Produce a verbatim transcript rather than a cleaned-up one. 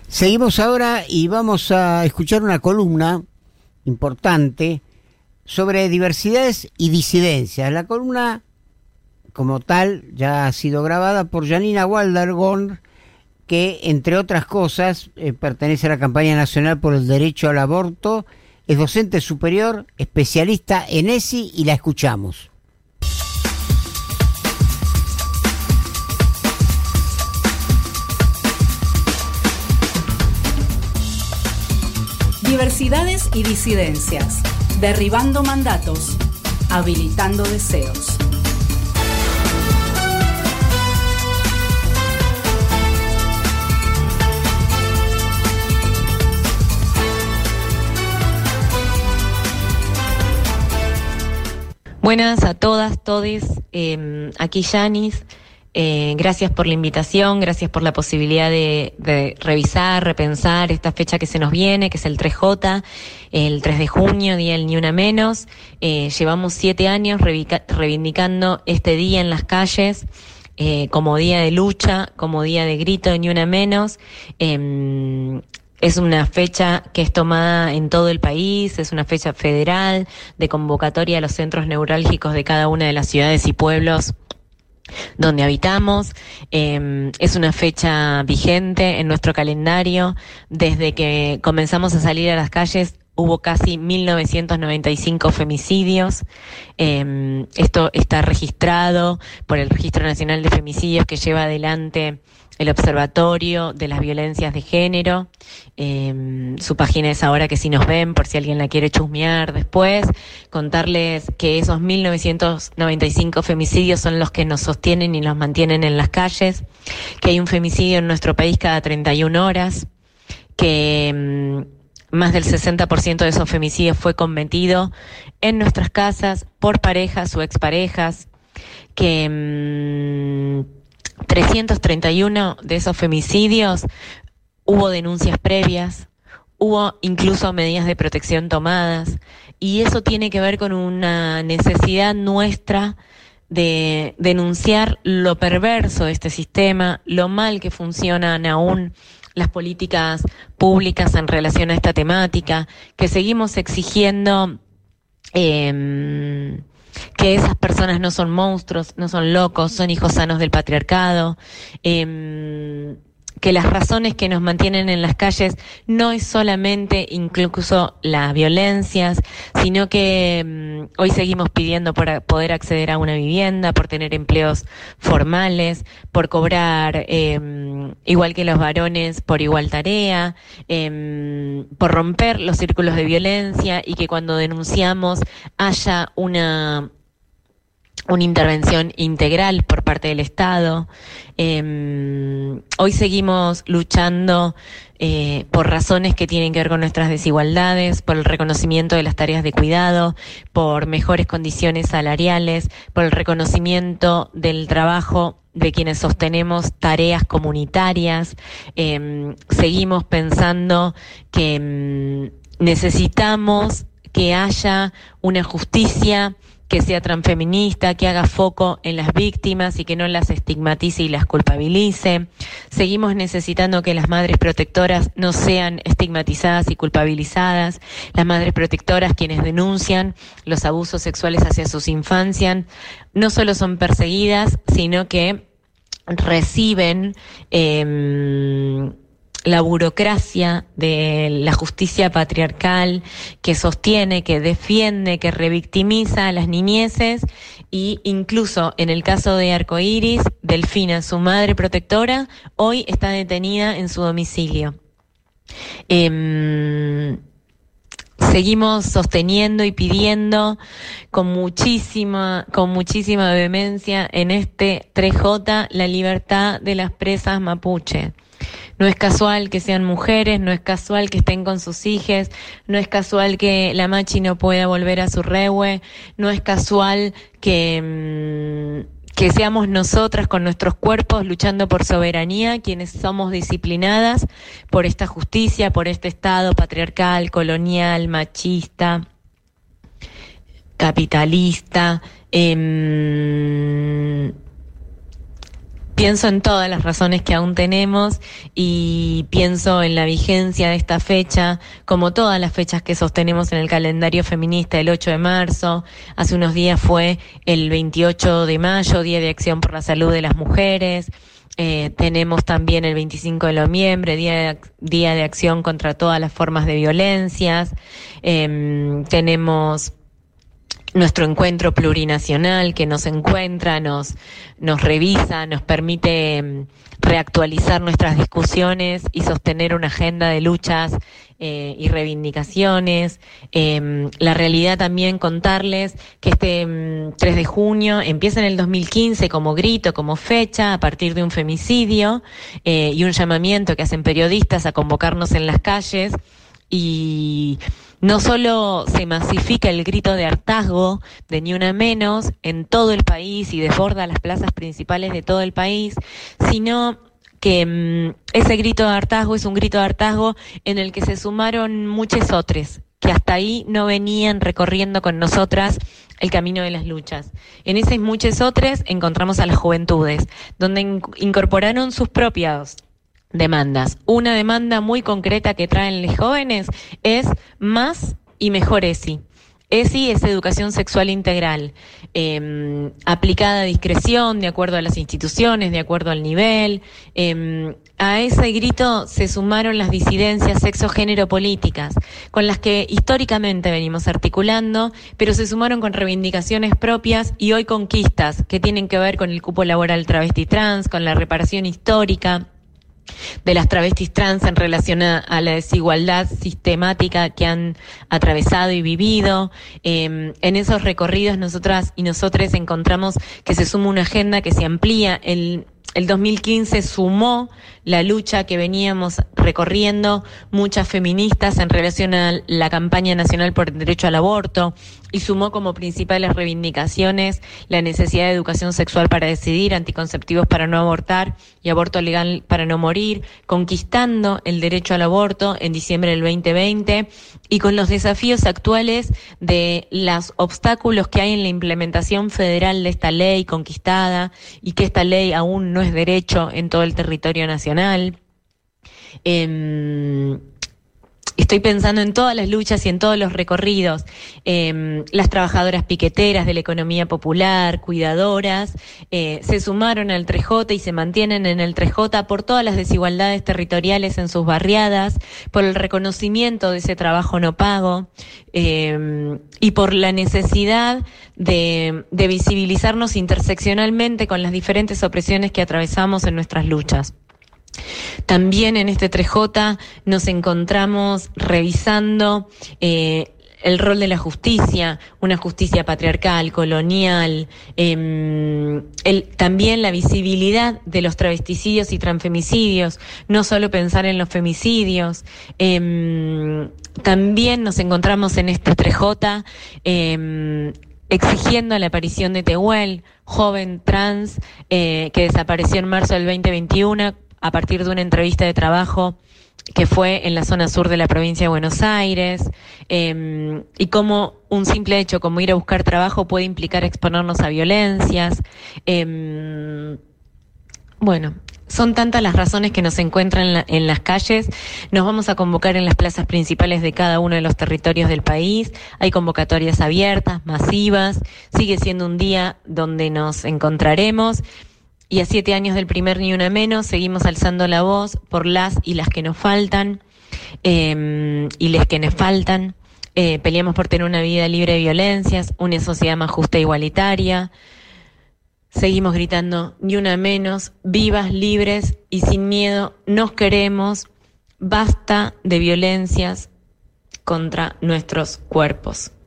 Seguimos ahora y vamos a escuchar una columna importante sobre diversidades y disidencias. La columna, como tal, ya ha sido grabada por Janina Waldergorn, que, entre otras cosas, eh, pertenece a la Campaña Nacional por el Derecho al Aborto, es docente superior, especialista en E S I, y la escuchamos. Diversidades y disidencias, derribando mandatos, habilitando deseos. Buenas a todas, todes, eh, aquí Yanis. Eh, gracias por la invitación, gracias por la posibilidad de, de revisar, repensar esta fecha que se nos viene, que es el tres J, el tres de junio, Día del Ni Una Menos. Eh, llevamos siete años revica- reivindicando este día en las calles, eh, como día de lucha, como día de grito de Ni Una Menos. Eh, Es una fecha que es tomada en todo el país, es una fecha federal de convocatoria a los centros neurálgicos de cada una de las ciudades y pueblos donde habitamos. Eh, es una fecha vigente en nuestro calendario. Desde que comenzamos a salir a las calles hubo casi mil novecientos noventa y cinco femicidios. Eh, esto está registrado por el Registro Nacional de Femicidios que lleva adelante el Observatorio de las Violencias de Género. Eh, su página es Ahora que si nos ven, por si alguien la quiere chusmear después. Contarles que esos mil novecientos noventa y cinco femicidios son los que nos sostienen y nos mantienen en las calles, que hay un femicidio en nuestro país cada treinta y una horas, que mm, más del sesenta por ciento de esos femicidios fue cometido en nuestras casas por parejas o exparejas, que mmm, trescientos treinta y uno de esos femicidios hubo denuncias previas, hubo incluso medidas de protección tomadas, y eso tiene que ver con una necesidad nuestra de denunciar lo perverso de este sistema, lo mal que funcionan aún las políticas públicas en relación a esta temática, que seguimos exigiendo eh, que esas personas no son monstruos, no son locos, son hijos sanos del patriarcado, eh, que las razones que nos mantienen en las calles no es solamente incluso las violencias, sino que eh, hoy seguimos pidiendo por poder acceder a una vivienda, por tener empleos formales, por cobrar eh, igual que los varones por igual tarea, eh, por romper los círculos de violencia, y que cuando denunciamos haya una una intervención integral por parte del Estado. Eh, hoy seguimos luchando eh, por razones que tienen que ver con nuestras desigualdades, por el reconocimiento de las tareas de cuidado, por mejores condiciones salariales, por el reconocimiento del trabajo de quienes sostenemos tareas comunitarias. Eh, seguimos pensando que mm, necesitamos que haya una justicia que sea transfeminista, que haga foco en las víctimas y que no las estigmatice y las culpabilice. Seguimos necesitando que las madres protectoras no sean estigmatizadas y culpabilizadas. Las madres protectoras, quienes denuncian los abusos sexuales hacia sus infancias, no solo son perseguidas, sino que reciben eh, la burocracia de la justicia patriarcal que sostiene, que defiende, que revictimiza a las niñeces, y incluso en el caso de Arcoiris, Delfina, su madre protectora, hoy está detenida en su domicilio. Eh, Seguimos sosteniendo y pidiendo con muchísima, con muchísima vehemencia en este tres J la libertad de las presas mapuche. No es casual que sean mujeres, no es casual que estén con sus hijes, no es casual que la machi no pueda volver a su rehue, no es casual que, que seamos nosotras con nuestros cuerpos luchando por soberanía, quienes somos disciplinadas por esta justicia, por este Estado patriarcal, colonial, machista, capitalista, eh, pienso en todas las razones que aún tenemos y pienso en la vigencia de esta fecha, como todas las fechas que sostenemos en el calendario feminista, el ocho de marzo, hace unos días fue el veintiocho de mayo, Día de Acción por la Salud de las Mujeres. Eh, tenemos también el veinticinco de noviembre, Día de, Día de Acción contra todas las formas de violencias. Eh, tenemos nuestro encuentro plurinacional que nos encuentra, nos, nos revisa, nos permite reactualizar nuestras discusiones y sostener una agenda de luchas eh, y reivindicaciones. Eh, la realidad también contarles que este um, tres de junio empieza en el dos mil quince como grito, como fecha, a partir de un femicidio eh, y un llamamiento que hacen periodistas a convocarnos en las calles. Y no solo se masifica el grito de hartazgo de Ni Una Menos en todo el país y desborda las plazas principales de todo el país, sino que mmm, ese grito de hartazgo es un grito de hartazgo en el que se sumaron muchos otros que hasta ahí no venían recorriendo con nosotras el camino de las luchas. En esos muchos otros encontramos a las juventudes, donde in- incorporaron sus propias demandas. Una demanda muy concreta que traen los jóvenes es más y mejor E S I. E S I es educación sexual integral, eh, aplicada a discreción, de acuerdo a las instituciones, de acuerdo al nivel. Eh, a ese grito se sumaron las disidencias sexo-género-políticas, con las que históricamente venimos articulando, pero se sumaron con reivindicaciones propias y hoy conquistas que tienen que ver con el cupo laboral travesti trans, con la reparación histórica de las travestis trans en relación a, a la desigualdad sistemática que han atravesado y vivido. Eh, en esos recorridos nosotras y nosotros encontramos que se suma una agenda que se amplía. El, el dos mil quince sumó la lucha que veníamos recorriendo muchas feministas en relación a la campaña nacional por el derecho al aborto y sumó como principales reivindicaciones la necesidad de educación sexual para decidir, anticonceptivos para no abortar y aborto legal para no morir, conquistando el derecho al aborto en diciembre del veinte veinte y con los desafíos actuales de los obstáculos que hay en la implementación federal de esta ley conquistada y que esta ley aún no es derecho en todo el territorio nacional. Eh, Estoy pensando en todas las luchas y en todos los recorridos. Eh, las trabajadoras piqueteras de la economía popular, cuidadoras, eh, se sumaron al tres J y se mantienen en el tres J por todas las desigualdades territoriales en sus barriadas, por el reconocimiento de ese trabajo no pago eh, y por la necesidad de, de visibilizarnos interseccionalmente con las diferentes opresiones que atravesamos en nuestras luchas. También en este tres J nos encontramos revisando eh, el rol de la justicia, una justicia patriarcal, colonial, eh, el, también la visibilidad de los travesticidios y transfemicidios, no solo pensar en los femicidios. Eh, también nos encontramos en este tres J eh, exigiendo la aparición de Tehuel, joven trans eh, que desapareció en marzo del veinte veintiuno a partir de una entrevista de trabajo que fue en la zona sur de la provincia de Buenos Aires, eh, y cómo un simple hecho como ir a buscar trabajo puede implicar exponernos a violencias. Eh, bueno, son tantas las razones que nos encuentran en, la, en las calles. Nos vamos a convocar en las plazas principales de cada uno de los territorios del país. Hay convocatorias abiertas, masivas. Sigue siendo un día donde nos encontraremos. Y a siete años del primer Ni Una Menos seguimos alzando la voz por las y las que nos faltan eh, y les que nos faltan. Eh, peleamos por tener una vida libre de violencias, una sociedad más justa e igualitaria. Seguimos gritando Ni Una Menos, vivas, libres y sin miedo. Nos queremos. Basta de violencias contra nuestros cuerpos.